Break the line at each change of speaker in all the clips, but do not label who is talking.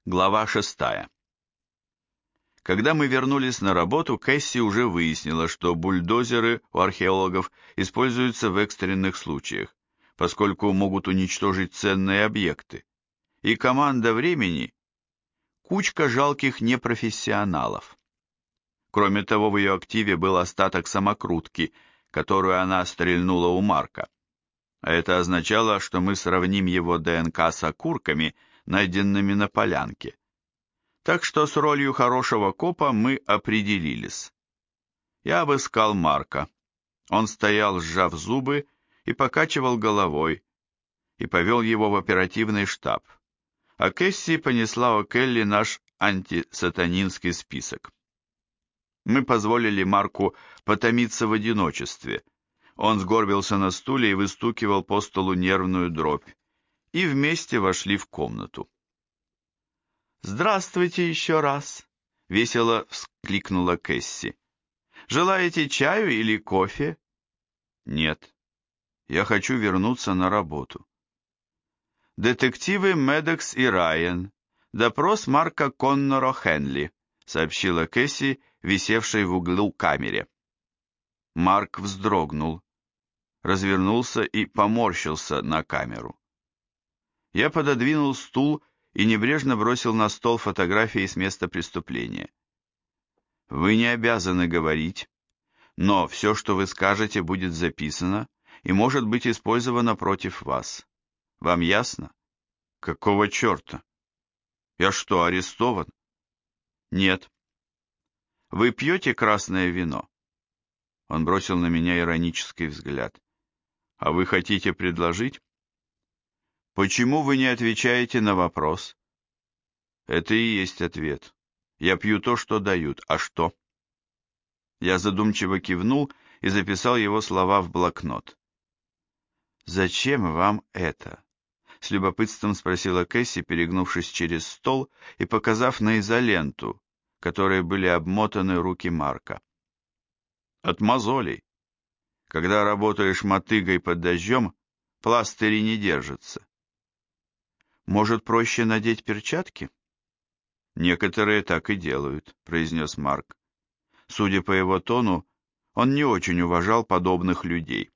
Глава 6. Когда мы вернулись на работу, Кэсси уже выяснила, что бульдозеры у археологов используются в экстренных случаях, поскольку могут уничтожить ценные объекты. И команда времени – кучка жалких непрофессионалов. Кроме того, в ее активе был остаток самокрутки, которую она стрельнула у Марка. А это означало, что мы сравним его ДНК с окурками, найденными на полянке. Так что с ролью хорошего копа мы определились. Я обыскал Марка. Он стоял, сжав зубы, и покачивал головой, и повел его в оперативный штаб. А Кэсси понесла О'Келли наш антисатанинский список. Мы позволили Марку потомиться в одиночестве. Он сгорбился на стуле и выстукивал по столу нервную дробь. И вместе вошли в комнату. «Здравствуйте еще раз!» — весело вскликнула Кэсси. «Желаете чаю или кофе?» «Нет, я хочу вернуться на работу». «Детективы Медекс и Райан. Допрос Марка Коннора Хенли», — сообщила Кэсси, висевшей в углу камере. Марк вздрогнул, развернулся и поморщился на камеру. Я пододвинул стул и небрежно бросил на стол фотографии с места преступления. Вы не обязаны говорить, но все, что вы скажете, будет записано и может быть использовано против вас. Вам ясно? Какого черта? Я что, арестован? Нет. Вы пьете красное вино? Он бросил на меня иронический взгляд. А вы хотите предложить? Почему вы не отвечаете на вопрос? Это и есть ответ. Я пью то, что дают. А что? Я задумчиво кивнул и записал его слова в блокнот. «Зачем вам это?» — с любопытством спросила Кэсси, перегнувшись через стол и показав на изоленту, которой были обмотаны руки Марка. «От мозолей. Когда работаешь мотыгой под дождем, пластыри не держатся». «Может, проще надеть перчатки?» «Некоторые так и делают», — произнес Марк. Судя по его тону, он не очень уважал подобных людей.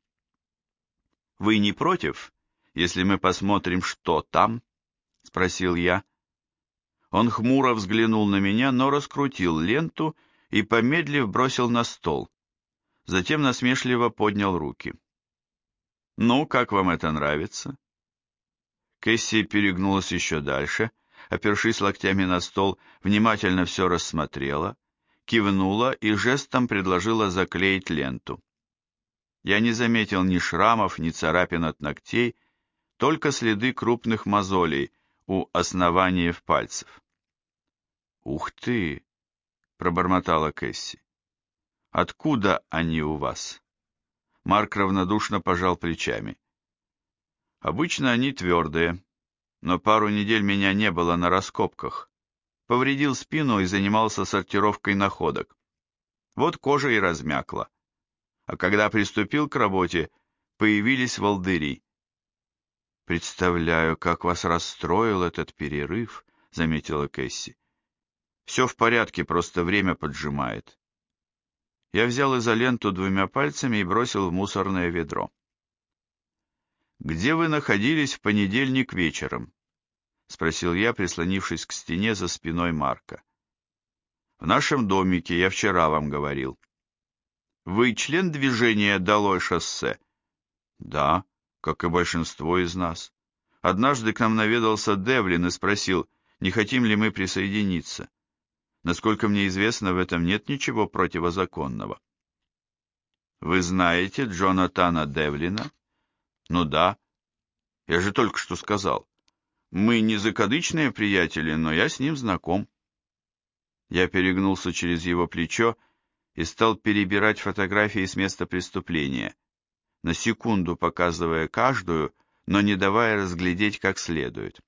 «Вы не против, если мы посмотрим, что там?» — спросил я. Он хмуро взглянул на меня, но раскрутил ленту и, помедлив, бросил на стол. Затем насмешливо поднял руки. «Ну, как вам это нравится?» Кэсси перегнулась еще дальше, опершись локтями на стол, внимательно все рассмотрела, кивнула и жестом предложила заклеить ленту. Я не заметил ни шрамов, ни царапин от ногтей, только следы крупных мозолей у основания пальцев. «Ух ты!» — пробормотала Кэсси. «Откуда они у вас?» Марк равнодушно пожал плечами. «Обычно они твердые, но пару недель меня не было на раскопках. Повредил спину и занимался сортировкой находок. Вот кожа и размякла. А когда приступил к работе, появились волдыри. «Представляю, как вас расстроил этот перерыв», — заметила Кэсси. «Все в порядке, просто время поджимает». Я взял изоленту двумя пальцами и бросил в мусорное ведро. «Где вы находились в понедельник вечером?» — спросил я, прислонившись к стене за спиной Марка. «В нашем домике, я вчера вам говорил». «Вы член движения «Долой шоссе»?» «Да, как и большинство из нас. Однажды к нам наведался Девлин и спросил, не хотим ли мы присоединиться. Насколько мне известно, в этом нет ничего противозаконного». «Вы знаете Джонатана Девлина?» «Ну да. Я же только что сказал. Мы не закадычные приятели, но я с ним знаком». Я перегнулся через его плечо и стал перебирать фотографии с места преступления, на секунду показывая каждую, но не давая разглядеть как следует.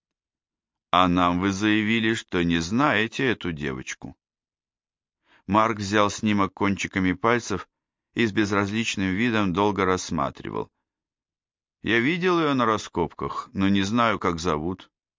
«А нам вы заявили, что не знаете эту девочку». Марк взял снимок кончиками пальцев и с безразличным видом долго рассматривал. «Я видел ее на раскопках, но не знаю, как зовут».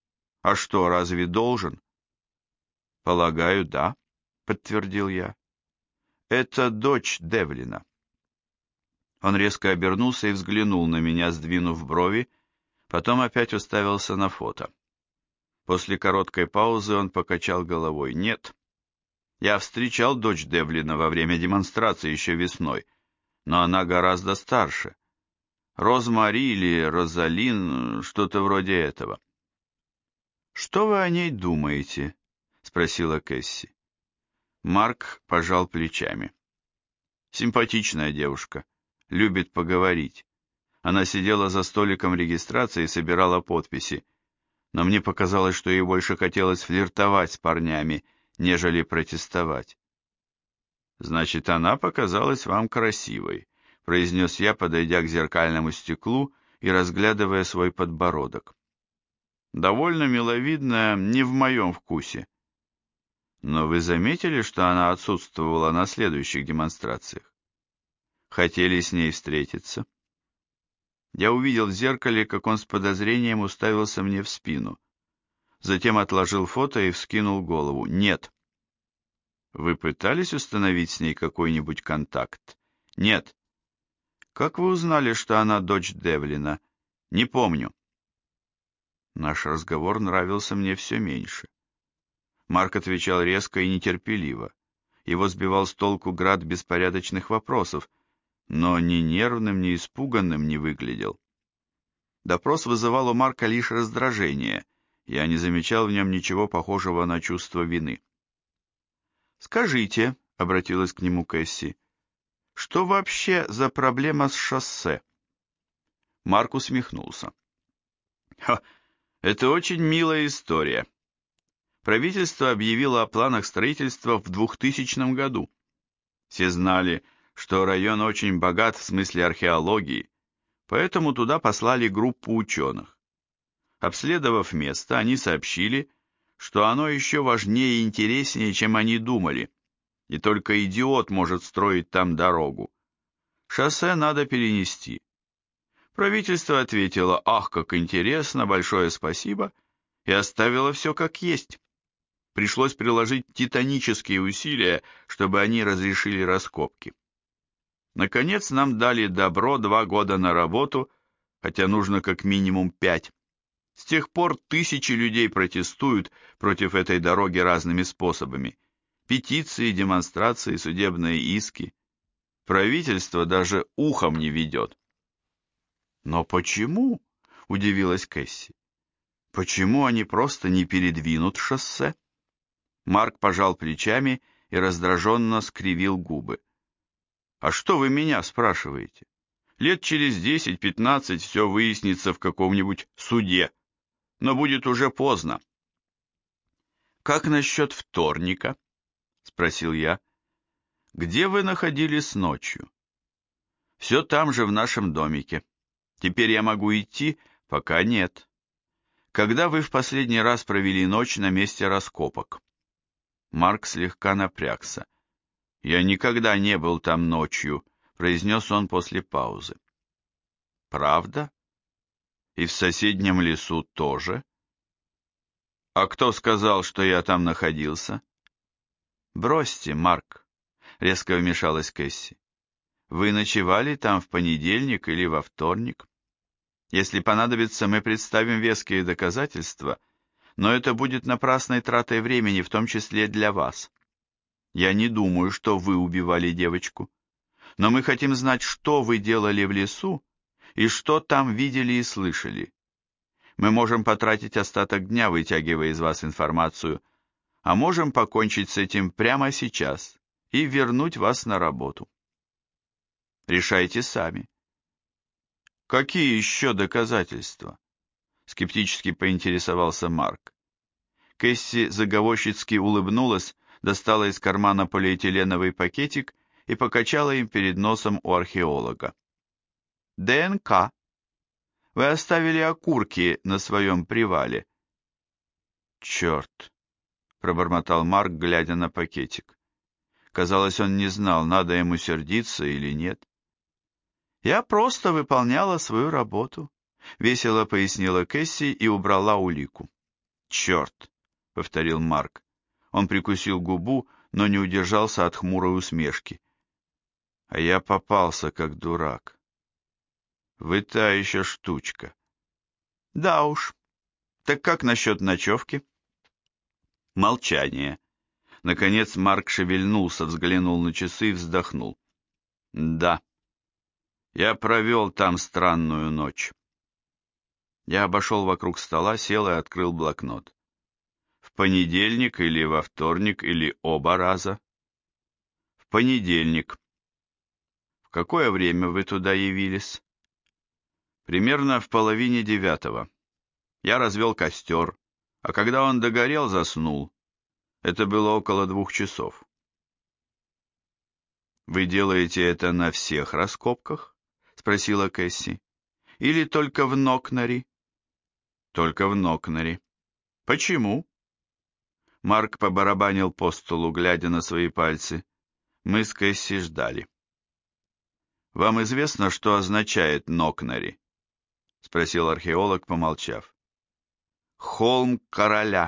А что, разве должен? Полагаю, да, подтвердил я. Это дочь Девлина. Он резко обернулся и взглянул на меня, сдвинув брови, потом опять уставился на фото. После короткой паузы он покачал головой. Нет, я встречал дочь Девлина во время демонстрации еще весной, но она гораздо старше. Розмари или Розалин, что-то вроде этого. «Что вы о ней думаете?» — спросила Кэсси. Марк пожал плечами. «Симпатичная девушка, любит поговорить. Она сидела за столиком регистрации и собирала подписи, но мне показалось, что ей больше хотелось флиртовать с парнями, нежели протестовать». «Значит, она показалась вам красивой», — произнес я, подойдя к зеркальному стеклу и разглядывая свой подбородок. «Довольно миловидная, не в моем вкусе». «Но вы заметили, что она отсутствовала на следующих демонстрациях? Хотели с ней встретиться?» Я увидел в зеркале, как он с подозрением уставился мне в спину. Затем отложил фото и вскинул голову. «Нет». «Вы пытались установить с ней какой-нибудь контакт?» «Нет». «Как вы узнали, что она дочь Девлина?» «Не помню». Наш разговор нравился мне все меньше. Марк отвечал резко и нетерпеливо. Его сбивал с толку град беспорядочных вопросов, но ни нервным, ни испуганным не выглядел. Допрос вызывал у Марка лишь раздражение. Я не замечал в нем ничего похожего на чувство вины. «Скажите», — обратилась к нему Кэсси, — «что вообще за проблема с шоссе?» Марк усмехнулся. Это очень милая история. Правительство объявило о планах строительства в 2000 году. Все знали, что район очень богат в смысле археологии, поэтому туда послали группу ученых. Обследовав место, они сообщили, что оно еще важнее и интереснее, чем они думали, и только идиот может строить там дорогу. Шоссе надо перенести. Правительство ответило: «Ах, как интересно, большое спасибо», и оставило все как есть. Пришлось приложить титанические усилия, чтобы они разрешили раскопки. Наконец нам дали добро 2 года на работу, хотя нужно как минимум 5. С тех пор тысячи людей протестуют против этой дороги разными способами. Петиции, демонстрации, судебные иски. Правительство даже ухом не ведет. «Но почему?» – удивилась Кэсси. «Почему они просто не передвинут шоссе?» Марк пожал плечами и раздраженно скривил губы. «А что вы меня спрашиваете? Лет через 10-15 все выяснится в каком-нибудь суде, но будет уже поздно». «Как насчет вторника?» – спросил я. «Где вы находились ночью?» «Все там же, в нашем домике. Теперь я могу идти?» «Пока нет». «Когда вы в последний раз провели ночь на месте раскопок?» Марк слегка напрягся. «Я никогда не был там ночью», — произнес он после паузы. «Правда? И в соседнем лесу тоже?» «А кто сказал, что я там находился?» «Бросьте, Марк», — резко вмешалась Кэсси. «Вы ночевали там в понедельник или во вторник? Если понадобится, мы представим веские доказательства, но это будет напрасной тратой времени, в том числе для вас. Я не думаю, что вы убивали девочку, но мы хотим знать, что вы делали в лесу и что там видели и слышали. Мы можем потратить остаток дня, вытягивая из вас информацию, а можем покончить с этим прямо сейчас и вернуть вас на работу. Решайте сами». «Какие еще доказательства?» Скептически поинтересовался Марк. Кэсси заговорщицки улыбнулась, достала из кармана полиэтиленовый пакетик и покачала им перед носом у археолога. «ДНК. Вы оставили окурки на своем привале». «Черт!» — пробормотал Марк, глядя на пакетик. Казалось, он не знал, надо ему сердиться или нет. «Я просто выполняла свою работу», — весело пояснила Кэсси и убрала улику. черт!» — повторил Марк. Он прикусил губу, но не удержался от хмурой усмешки. «А я попался, как дурак. Вы та еще штучка». «Да уж. Так как насчет ночевки?» Молчание. Наконец Марк шевельнулся, взглянул на часы и вздохнул. «Да, я провел там странную ночь». Я обошел вокруг стола, сел и открыл блокнот. «В понедельник или во вторник, или оба раза?» «В понедельник». «В какое время вы туда явились?» «Примерно в 8:30. Я развел костер, а когда он догорел, заснул. Это было около 2 часов». «Вы делаете это на всех раскопках?» — спросила Кэсси. «Или только в Нокнари?» «Только в Нокнари». «Почему?» Марк побарабанил по столу, глядя на свои пальцы. Мы с Кэсси ждали. «Вам известно, что означает Нокнари?» — спросил археолог, помолчав. «Холм короля».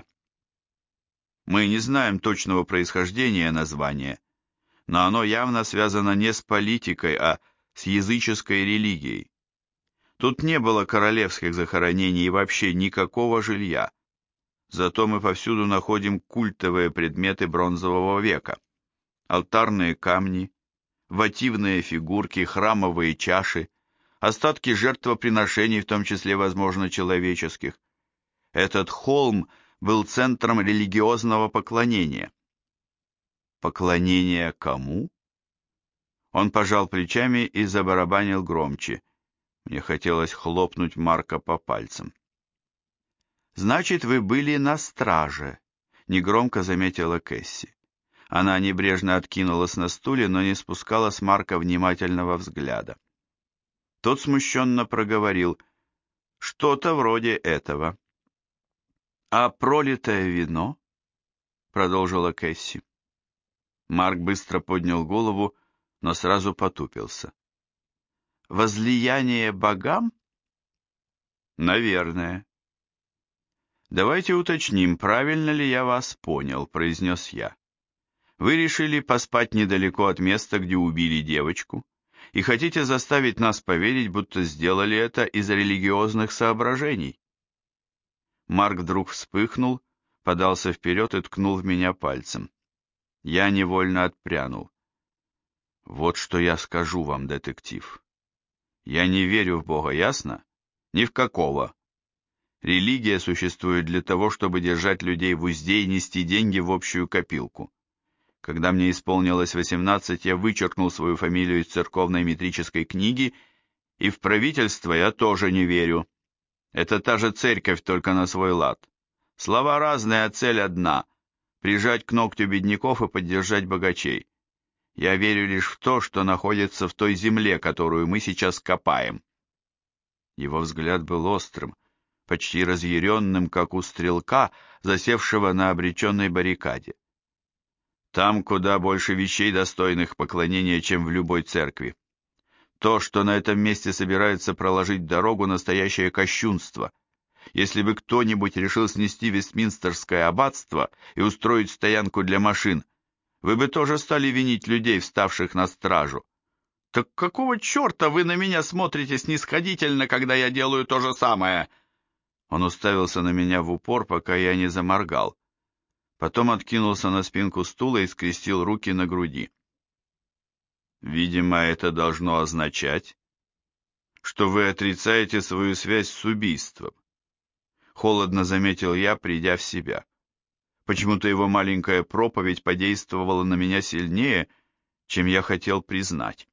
Мы не знаем точного происхождения названия, но оно явно связано не с политикой, а с языческой религией. Тут не было королевских захоронений и вообще никакого жилья. Зато мы повсюду находим культовые предметы бронзового века. Алтарные камни, вотивные фигурки, храмовые чаши, остатки жертвоприношений, в том числе, возможно, человеческих. Этот холм был центром религиозного поклонения. Поклонение кому? Он пожал плечами и забарабанил громче. Мне хотелось хлопнуть Марка по пальцам. «Значит, вы были на страже», — негромко заметила Кэсси. Она небрежно откинулась на стуле, но не спускала с Марка внимательного взгляда. Тот смущенно проговорил: «Что-то вроде этого». «А пролитое вино?» — продолжила Кэсси. Марк быстро поднял голову, но сразу потупился. «Возлияние богам?» «Наверное». «Давайте уточним, правильно ли я вас понял», — произнес я. «Вы решили поспать недалеко от места, где убили девочку, и хотите заставить нас поверить, будто сделали это из религиозных соображений?» Марк вдруг вспыхнул, подался вперед и ткнул в меня пальцем. Я невольно отпрянул. «Вот что я скажу вам, детектив. Я не верю в Бога, ясно? Ни в какого. Религия существует для того, чтобы держать людей в узде и нести деньги в общую копилку. Когда мне исполнилось 18, я вычеркнул свою фамилию из церковной метрической книги, и в правительство я тоже не верю. Это та же церковь, только на свой лад. Слова разные, а цель одна — прижать к ногтю бедняков и поддержать богачей. Я верю лишь в то, что находится в той земле, которую мы сейчас копаем». Его взгляд был острым, почти разъяренным, как у стрелка, засевшего на обреченной баррикаде. «Там куда больше вещей, достойных поклонения, чем в любой церкви. То, что на этом месте собираются проложить дорогу, настоящее кощунство. Если бы кто-нибудь решил снести Вестминстерское аббатство и устроить стоянку для машин, вы бы тоже стали винить людей, вставших на стражу. Так какого черта вы на меня смотрите снисходительно, когда я делаю то же самое?» Он уставился на меня в упор, пока я не заморгал. Потом откинулся на спинку стула и скрестил руки на груди. «Видимо, это должно означать, что вы отрицаете свою связь с убийством», — холодно заметил я, придя в себя. Почему-то его маленькая проповедь подействовала на меня сильнее, чем я хотел признать.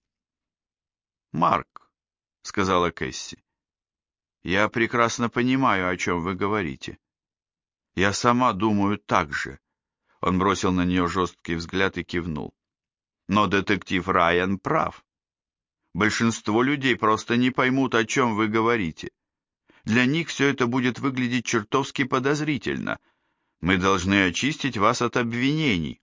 «Марк», — сказала Кэсси, — «я прекрасно понимаю, о чем вы говорите. Я сама думаю так же». Он бросил на нее жесткий взгляд и кивнул. «Но детектив Райан прав. Большинство людей просто не поймут, о чем вы говорите. Для них все это будет выглядеть чертовски подозрительно. Мы должны очистить вас от обвинений».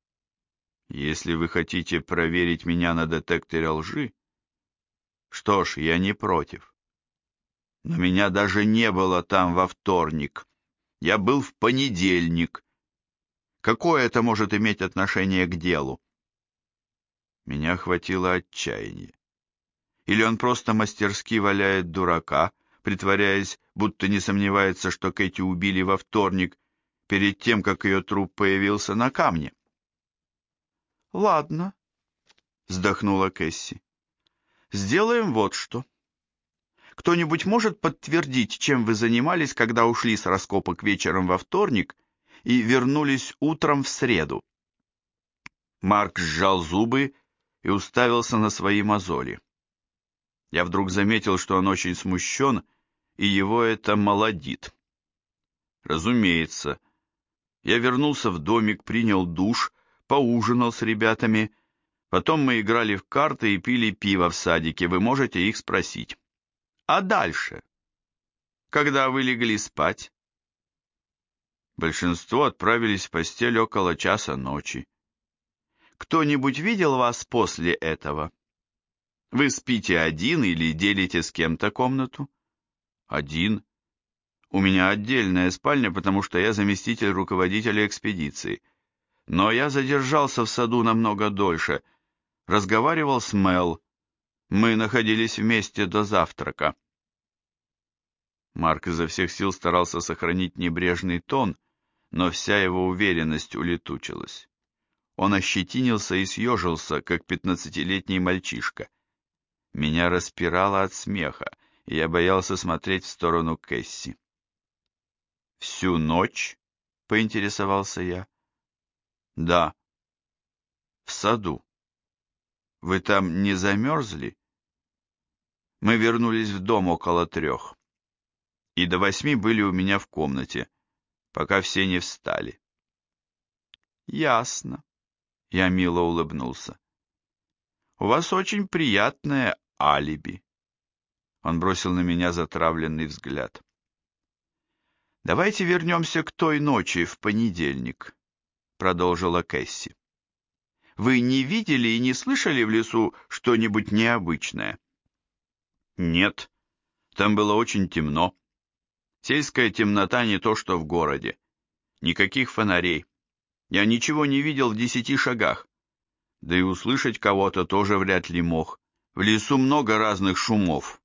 «Если вы хотите проверить меня на детекторе лжи, что ж, я не против. Но меня даже не было там во вторник». Я был в понедельник. Какое это может иметь отношение к делу? Меня охватило отчаяние. Или он просто мастерски валяет дурака, притворяясь, будто не сомневается, что Кэти убили во вторник, перед тем, как ее труп появился на камне. «Ладно», — вздохнула Кэсси. «Сделаем вот что. Кто-нибудь может подтвердить, чем вы занимались, когда ушли с раскопок вечером во вторник и вернулись утром в среду?» Марк сжал зубы и уставился на свои мозоли. Я вдруг заметил, что он очень смущен, и его это молодит. Разумеется. Я вернулся в домик, принял душ, поужинал с ребятами. Потом мы играли в карты и пили пиво в садике, вы можете их спросить. А дальше? Когда вы легли спать? Большинство отправились в постель около часа ночи. Кто-нибудь видел вас после этого? Вы спите один или делите с кем-то комнату? Один. У меня отдельная спальня, потому что я заместитель руководителя экспедиции. Но я задержался в саду намного дольше. Разговаривал с Мел. Мы находились вместе до завтрака. Марк изо всех сил старался сохранить небрежный тон, но вся его уверенность улетучилась. Он ощетинился и съежился, как 15-летний мальчишка. Меня распирало от смеха, и я боялся смотреть в сторону Кэсси. «Всю ночь?» — поинтересовался я. «Да». «В саду. Вы там не замерзли?» Мы вернулись в дом около 3, и до 8 были у меня в комнате, пока все не встали. «Ясно», — я мило улыбнулся. «У вас очень приятное алиби». Он бросил на меня затравленный взгляд. «Давайте вернемся к той ночи в понедельник», — продолжила Кэсси. «Вы не видели и не слышали в лесу что-нибудь необычное?» «Нет, там было очень темно. Сельская темнота не то, что в городе. Никаких фонарей. Я ничего не видел в 10 шагах. Да и услышать кого-то тоже вряд ли мог. В лесу много разных шумов».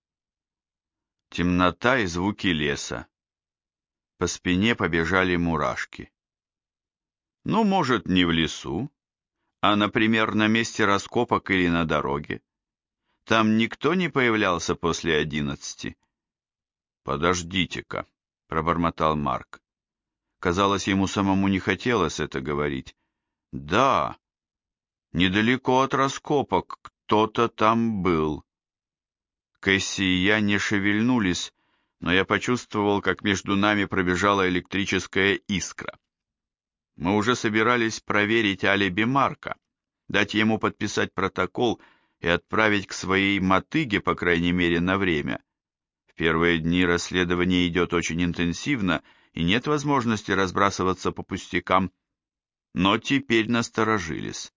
Темнота и звуки леса. По спине побежали мурашки. Ну, может, не в лесу, а, например, на месте раскопок или на дороге. Там никто не появлялся после 11. «Подождите-ка», — пробормотал Марк. Казалось, ему самому не хотелось это говорить. «Да, недалеко от раскопок кто-то там был». Кэсси и я не шевельнулись, но я почувствовал, как между нами пробежала электрическая искра. Мы уже собирались проверить алиби Марка, дать ему подписать протокол и отправить к своей мотыге, по крайней мере, на время. В первые дни расследование идет очень интенсивно, и нет возможности разбрасываться по пустякам, но теперь насторожились.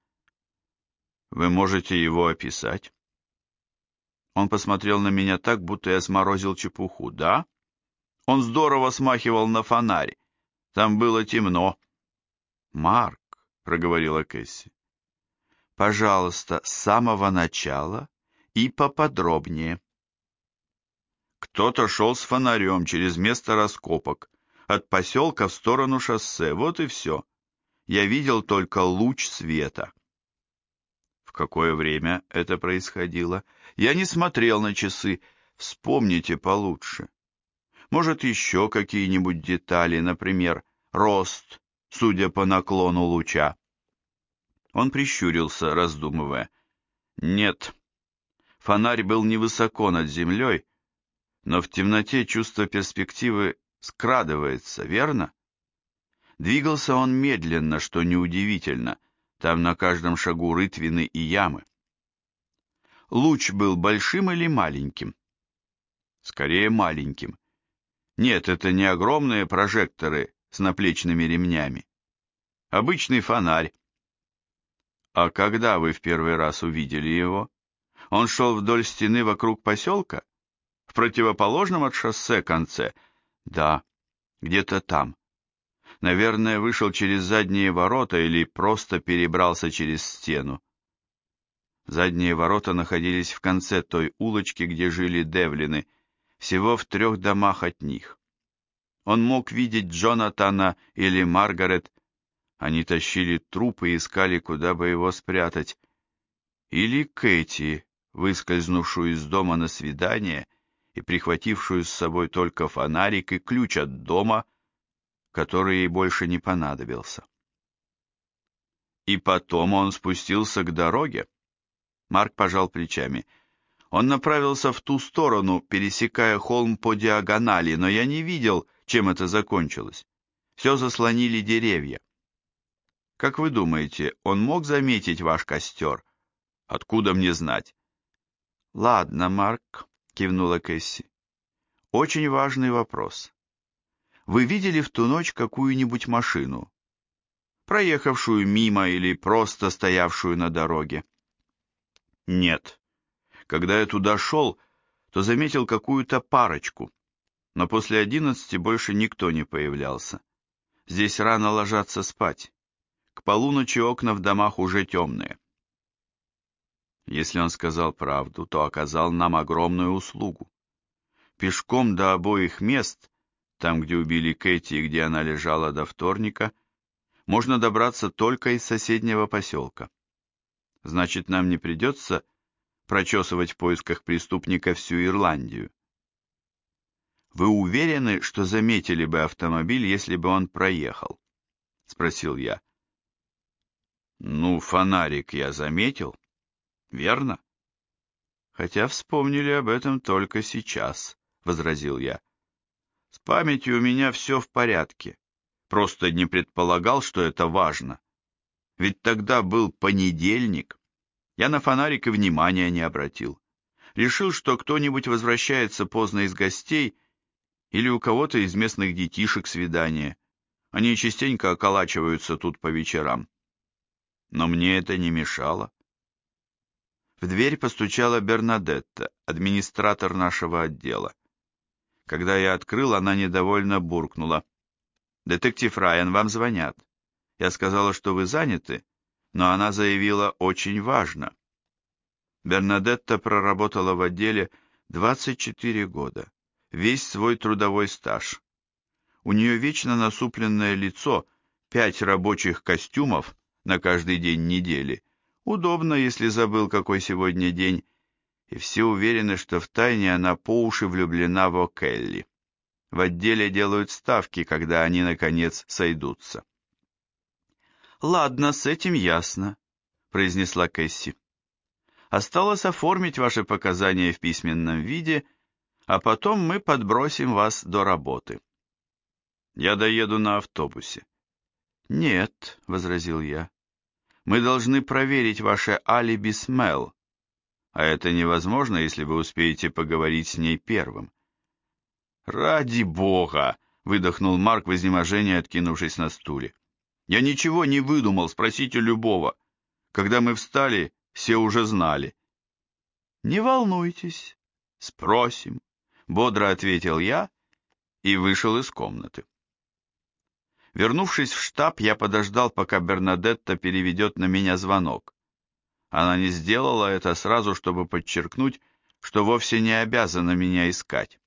Вы можете его описать? Он посмотрел на меня так, будто я сморозил чепуху. Да? Он здорово смахивал на фонарь. Там было темно. «Марк», — проговорила Кэсси, — «пожалуйста, с самого начала и поподробнее». Кто-то шел с фонарем через место раскопок, от поселка в сторону шоссе, вот и все. Я видел только луч света. В какое время это происходило? Я не смотрел на часы, вспомните получше. Может, еще какие-нибудь детали, например, рост, судя по наклону луча. Он прищурился, раздумывая. Нет, фонарь был невысоко над землей, но в темноте чувство перспективы скрадывается, верно? Двигался он медленно, что неудивительно, там на каждом шагу рытвины и ямы. Луч был большим или маленьким? Скорее маленьким. Нет, это не огромные прожекторы с наплечными ремнями. Обычный фонарь. А когда вы в первый раз увидели его? Он шел вдоль стены вокруг поселка? В противоположном от шоссе конце? Да, где-то там. Наверное, вышел через задние ворота или просто перебрался через стену. Задние ворота находились в конце той улочки, где жили Девлины, всего в 3 домах от них. Он мог видеть Джонатана или Маргарет. Они тащили труп и искали, куда бы его спрятать. Или Кэти, выскользнувшую из дома на свидание и прихватившую с собой только фонарик и ключ от дома, который ей больше не понадобился. И потом он спустился к дороге. Марк пожал плечами. Он направился в ту сторону, пересекая холм по диагонали, но я не видел, чем это закончилось. Все заслонили деревья. Как вы думаете, он мог заметить ваш костер? Откуда мне знать? Ладно, Марк, кивнула Кэсси. Очень важный вопрос. Вы видели в ту ночь какую-нибудь машину, проехавшую мимо или просто стоявшую на дороге? Нет. Когда я туда шел, то заметил какую-то парочку, но после 11 больше никто не появлялся. Здесь рано ложатся спать. К полуночи окна в домах уже темные. Если он сказал правду, то оказал нам огромную услугу. Пешком до обоих мест, там, где убили Кэти и где она лежала до вторника, можно добраться только из соседнего поселка. Значит, нам не придется прочесывать в поисках преступника всю Ирландию. Вы уверены, что заметили бы автомобиль, если бы он проехал? Спросил я. Ну, фонарик я заметил, верно? Хотя вспомнили об этом только сейчас, возразил я. С памятью у меня все в порядке. Просто не предполагал, что это важно. Ведь тогда был понедельник. Я на фонарик и внимания не обратил. Решил, что кто-нибудь возвращается поздно из гостей или у кого-то из местных детишек свидание. Они частенько околачиваются тут по вечерам. Но мне это не мешало. В дверь постучала Бернадетта, администратор нашего отдела. Когда я открыл, она недовольно буркнула. «Детектив Райан, вам звонят. Я сказала, что вы заняты, но она заявила «очень важно». Бернадетта проработала в отделе 24 года, весь свой трудовой стаж. У нее вечно насупленное лицо, 5 рабочих костюмов на каждый день недели. Удобно, если забыл, какой сегодня день, и все уверены, что втайне она по уши влюблена в О'Келли. В отделе делают ставки, когда они, наконец, сойдутся. «Ладно, с этим ясно», — произнесла Кэсси. «Осталось оформить ваши показания в письменном виде, а потом мы подбросим вас до работы». «Я доеду на автобусе». «Нет», — возразил я, — «мы должны проверить ваше алиби с Мел, а это невозможно, если вы успеете поговорить с ней первым». «Ради бога!» — выдохнул Марк в изнеможении, откинувшись на стуле. «Я ничего не выдумал, спросите любого. Когда мы встали, все уже знали». «Не волнуйтесь, спросим», — бодро ответил я и вышел из комнаты. Вернувшись в штаб, я подождал, пока Бернадетта переведет на меня звонок. Она не сделала это сразу, чтобы подчеркнуть, что вовсе не обязана меня искать.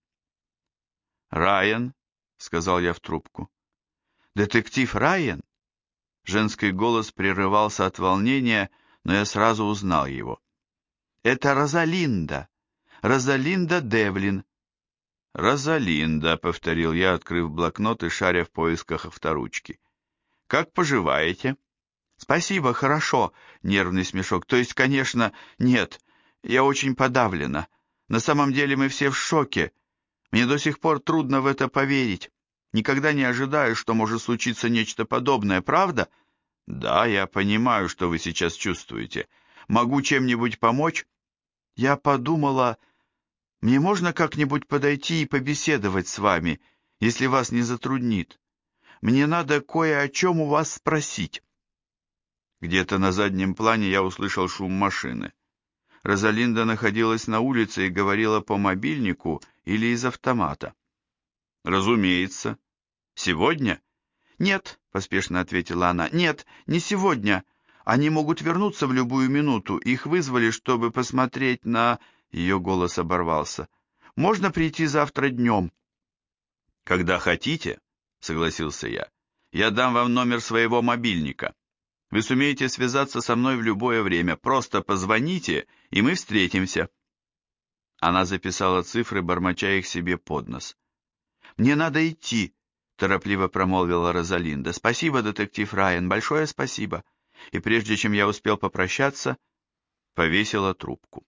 «Райан», — сказал я в трубку. «Детектив Райан?» Женский голос прерывался от волнения, но я сразу узнал его. «Это Розалинда. Розалинда Девлин». «Розалинда», — повторил я, открыв блокнот и шаря в поисках авторучки. «Как поживаете?» «Спасибо, хорошо», — нервный смешок. «То есть, конечно, нет. Я очень подавлена. На самом деле мы все в шоке. Мне до сих пор трудно в это поверить. Никогда не ожидаю, что может случиться нечто подобное, правда?» «Да, я понимаю, что вы сейчас чувствуете. Могу чем-нибудь помочь?» «Я подумала, мне можно как-нибудь подойти и побеседовать с вами, если вас не затруднит. Мне надо кое о чем у вас спросить». Где-то на заднем плане я услышал шум машины. Розалинда находилась на улице и говорила по мобильнику или из автомата. «Разумеется. Сегодня?» «Нет», — поспешно ответила она, — «нет, не сегодня. Они могут вернуться в любую минуту. Их вызвали, чтобы посмотреть на...» Ее голос оборвался. «Можно прийти завтра днем?» «Когда хотите», — согласился я. «Я дам вам номер своего мобильника. Вы сумеете связаться со мной в любое время. Просто позвоните, и мы встретимся». Она записала цифры, бормоча их себе под нос. «Мне надо идти», — торопливо промолвила Розалинда. «Спасибо, детектив Райан, большое спасибо». И прежде чем я успел попрощаться, повесила трубку.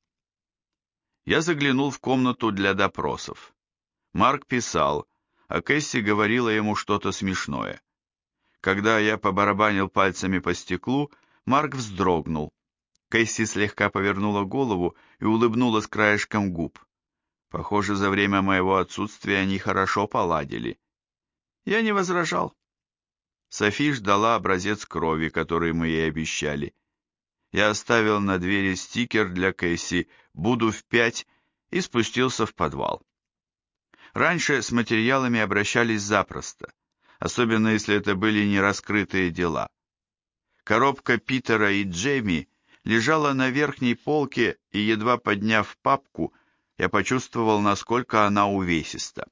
Я заглянул в комнату для допросов. Марк писал, а Кэсси говорила ему что-то смешное. Когда я побарабанил пальцами по стеклу, Марк вздрогнул. Кэсси слегка повернула голову и улыбнулась краешком губ. Похоже, за время моего отсутствия они хорошо поладили. Я не возражал. Софи ждала образец крови, который мы ей обещали. Я оставил на двери стикер для Кэсси «Буду в 5» и спустился в подвал. Раньше с материалами обращались запросто, особенно если это были нераскрытые дела. Коробка Питера и Джейми лежала на верхней полке, и, едва подняв папку, я почувствовал, насколько она увесиста.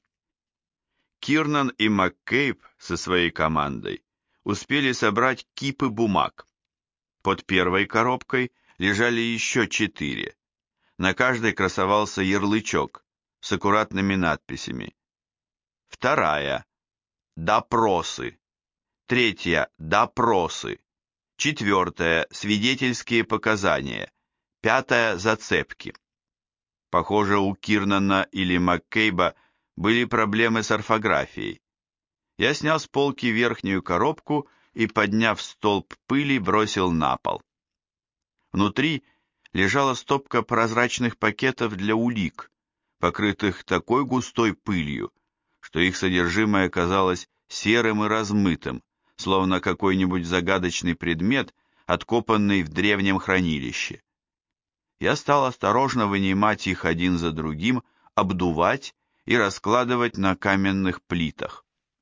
Кирнан и МакКейб со своей командой успели собрать кипы бумаг. Под первой коробкой лежали еще 4. На каждой красовался ярлычок с аккуратными надписями. Вторая – допросы. Третья – допросы. Четвертая – свидетельские показания. Пятая – зацепки. Похоже, у Кирнана или МакКейба были проблемы с орфографией. Я снял с полки верхнюю коробку и, подняв столб пыли, бросил на пол. Внутри лежала стопка прозрачных пакетов для улик, покрытых такой густой пылью, что их содержимое казалось серым и размытым, словно какой-нибудь загадочный предмет, откопанный в древнем хранилище. Я стал осторожно вынимать их один за другим, обдувать и раскладывать на каменных плитах.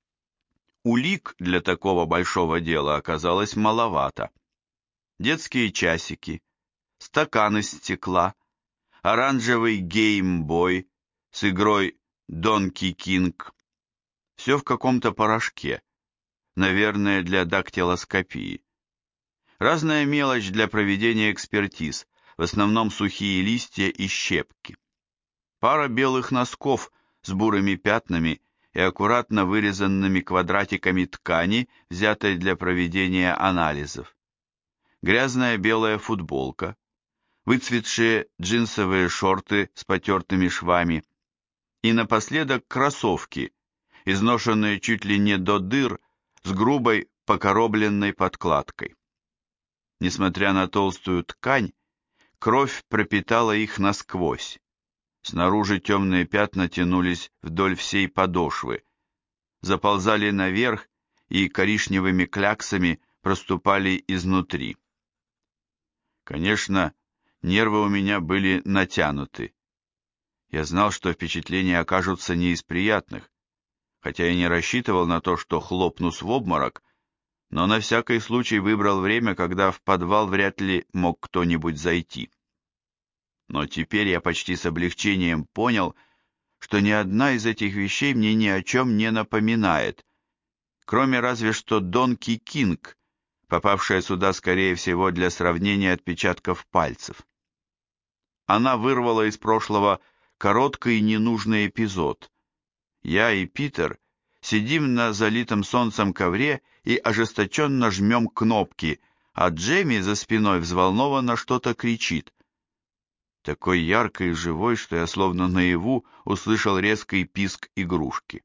Улик для такого большого дела оказалось маловато. Детские часики, стакан из стекла, оранжевый геймбой с игрой Donkey King. Все в каком-то порошке, наверное, для дактилоскопии. Разная мелочь для проведения экспертиз, в основном сухие листья и щепки. Пара белых носков с бурыми пятнами и аккуратно вырезанными квадратиками ткани, взятой для проведения анализов. Грязная белая футболка, выцветшие джинсовые шорты с потертыми швами и напоследок кроссовки, изношенные чуть ли не до дыр, с грубой покоробленной подкладкой. Несмотря на толстую ткань, кровь пропитала их насквозь. Снаружи темные пятна тянулись вдоль всей подошвы, заползали наверх и коричневыми кляксами проступали изнутри. Конечно, нервы у меня были натянуты. Я знал, что впечатления окажутся не из приятных, хотя и не рассчитывал на то, что хлопнусь в обморок, но на всякий случай выбрал время, когда в подвал вряд ли мог кто-нибудь зайти. Но теперь я почти с облегчением понял, что ни одна из этих вещей мне ни о чем не напоминает, кроме разве что Донки Кинг, попавшая сюда, скорее всего, для сравнения отпечатков пальцев. Она вырвала из прошлого короткий и ненужный эпизод. Я и Питер сидим на залитом солнцем ковре и ожесточенно жмем кнопки, а Джемми за спиной взволнованно что-то кричит. Такой яркой и живой, что я словно наяву услышал резкий писк игрушки.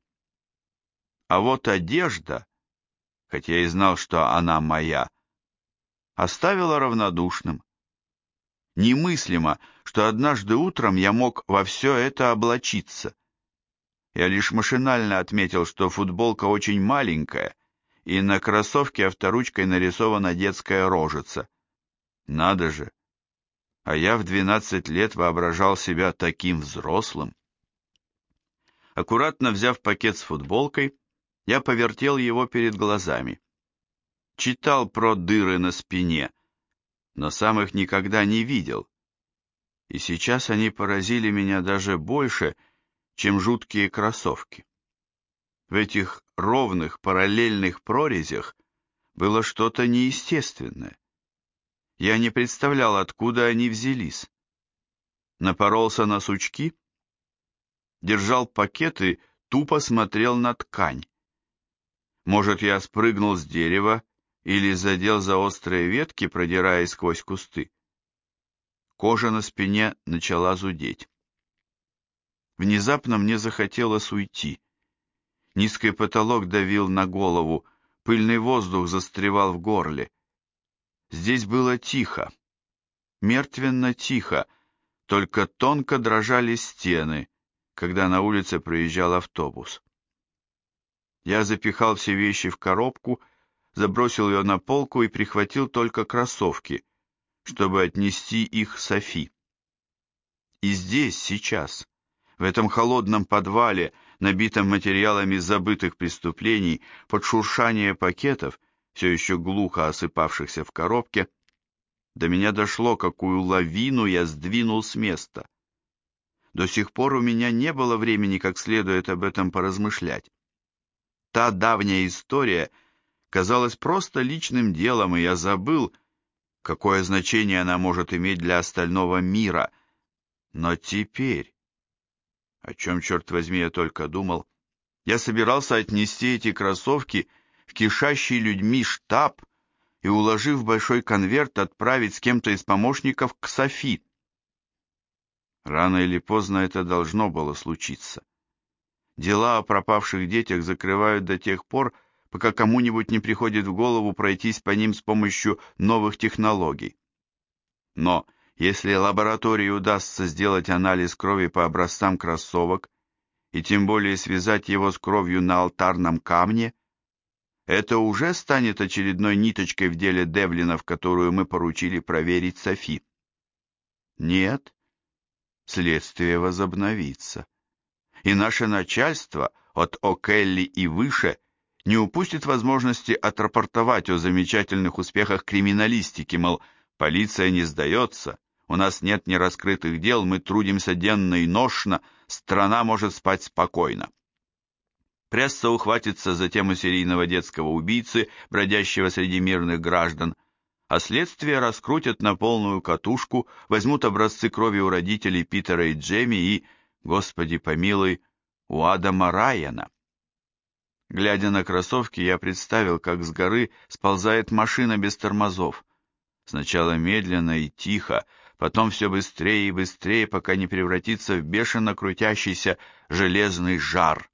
А вот одежда, хотя я и знал, что она моя, оставила равнодушным. Немыслимо, что однажды утром я мог во все это облачиться. Я лишь машинально отметил, что футболка очень маленькая, и на кроссовке авторучкой нарисована детская рожица. Надо же! А я в 12 лет воображал себя таким взрослым. Аккуратно взяв пакет с футболкой, Я повертел его перед глазами. Читал про дыры на спине, но сам их никогда не видел. И сейчас они поразили меня даже больше, чем жуткие кроссовки. В этих ровных параллельных прорезях было что-то неестественное. Я не представлял, откуда они взялись. Напоролся на сучки, держал пакет и тупо смотрел на ткань. Может, я спрыгнул с дерева или задел за острые ветки, продираясь сквозь кусты. Кожа на спине начала зудеть. Внезапно мне захотелось уйти. Низкий потолок давил на голову, пыльный воздух застревал в горле. Здесь было тихо, мертвенно тихо, только тонко дрожали стены, когда на улице проезжал автобус. Я запихал все вещи в коробку, забросил ее на полку и прихватил только кроссовки, чтобы отнести их Софи. И здесь, сейчас, в этом холодном подвале, набитом материалами забытых преступлений, под шуршание пакетов, все еще глухо осыпавшихся в коробке, до меня дошло, какую лавину я сдвинул с места. До сих пор у меня не было времени как следует об этом поразмышлять. Та давняя история казалась просто личным делом, и я забыл, какое значение она может иметь для остального мира. Но теперь, о чем, черт возьми, я только думал, я собирался отнести эти кроссовки в кишащий людьми штаб и, уложив в большой конверт, отправить с кем-то из помощников к Софи. Рано или поздно это должно было случиться. Дела о пропавших детях закрывают до тех пор, пока кому-нибудь не приходит в голову пройтись по ним с помощью новых технологий. Но если лаборатории удастся сделать анализ крови по образцам кроссовок, и тем более связать его с кровью на алтарном камне, это уже станет очередной ниточкой в деле Девлинов, которую мы поручили проверить Софи. Нет, следствие возобновится. И наше начальство от О'Келли и выше не упустит возможности отрапортовать о замечательных успехах криминалистики, мол, полиция не сдается, у нас нет нераскрытых дел, мы трудимся денно и ношно, страна может спать спокойно. Пресса ухватится за тему серийного детского убийцы, бродящего среди мирных граждан, а следствие раскрутят на полную катушку, возьмут образцы крови у родителей Питера и Джейми и, Господи помилуй, у Адама Райана. Глядя на кроссовки, я представил, как с горы сползает машина без тормозов. Сначала медленно и тихо, потом все быстрее и быстрее, пока не превратится в бешено крутящийся железный жар.